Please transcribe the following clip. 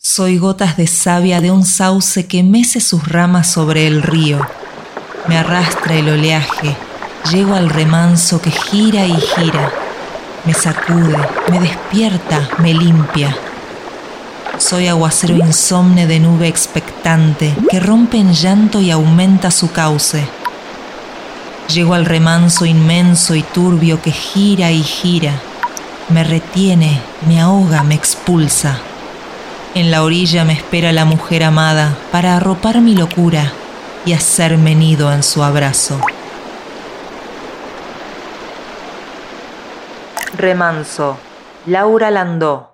Soy gotas de savia de un sauce que mece sus ramas sobre el río. Me arrastra el oleaje, llego al remanso que gira y gira. Me sacude, me despierta, me limpia. Soy aguacero insomne de nube expectante que rompe en llanto y aumenta su cauce. Llego al remanso inmenso y turbio que gira y gira. Me retiene, me ahoga, me expulsa. En la orilla me espera la mujer amada para arropar mi locura y hacerme nido en su abrazo. Remanso, Laura Landó.